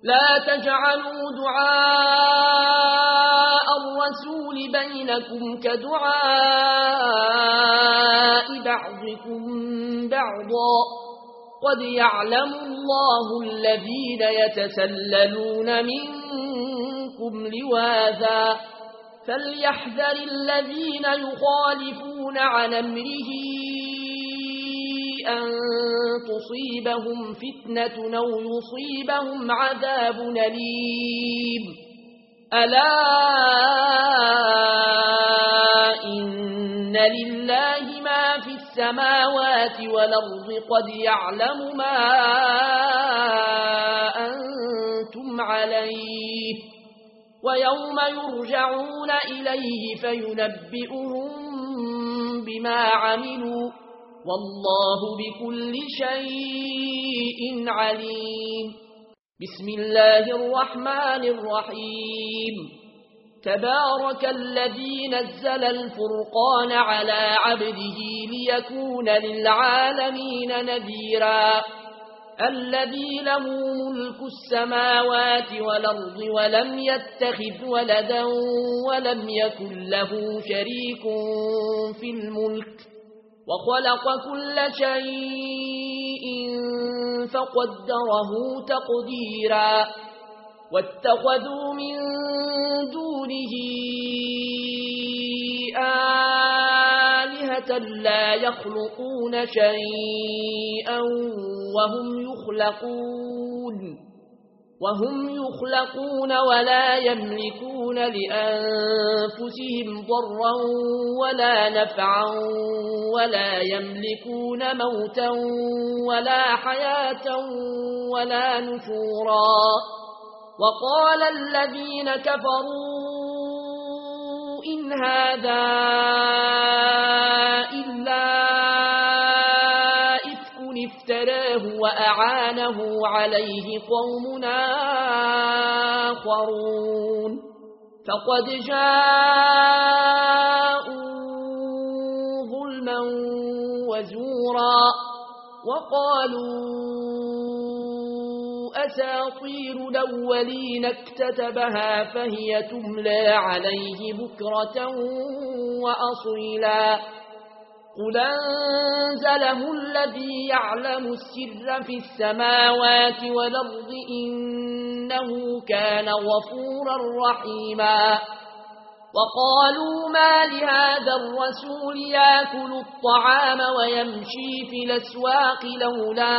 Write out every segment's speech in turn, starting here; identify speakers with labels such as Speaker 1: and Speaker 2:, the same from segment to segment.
Speaker 1: لا تجعلوا دعاء الرسول بينكم كدعاء بعضكم بعضا قد يعلم الله الذين يتسللون منكم لواذا فليحذر الذين يخالفون عن أمره أن تصيبهم فتنة أو يصيبهم عذاب أليم ألا إن لله ما في السماوات والأرض قد يعلم ما أنتم عليه ويوم يرجعون إليه فينبئهم بما عملوا والله بكل شيء عليم بسم الله الرحمن الرحيم تبارك الذي نزل الفرقان على عبده ليكون للعالمين نذيرا الذي له ملك السماوات والأرض ولم يتخذ ولدا ولم يكن له شريك في الملك وخلق كل شيء فقدره تقديرا واتخذوا من دونه آلهة لا يخلقون شيئا وهم يخلقون ولا يملكون لأنفسهم ضرا ولا نفعا ولا يملكون موتا ولا حياة ولا نشورا وقال الذين كفروا إن هذا إلا إفك افتراه وأعانه عليه قوم آخرون فقد جاءوا ظلما وزورا وقالوا أساطير الأولين اكتتبها فهي تملى عليه بكرة وأصيلا قل أنزله الذي يعلم السر في السماوات والأرض إنه كان غفورا رحيما وقالوا ما لهذا الرسول يأكل الطعام ويمشي في الأسواق لولا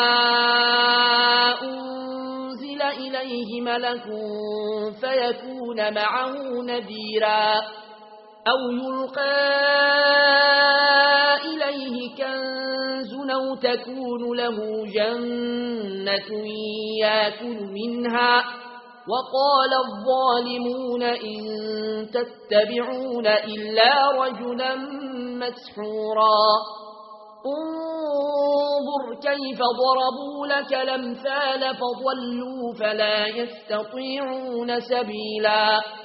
Speaker 1: أنزل إليه ملك فيكون معه نذيرا أو يلقى إليه كنز أو تكون له جنة يأكل منها وقال الظالمون إن تتبعون إلا رجلا مسحورا انظر كيف ضربوا لك الأمثال فضلوا فلا يستطيعون سبيلا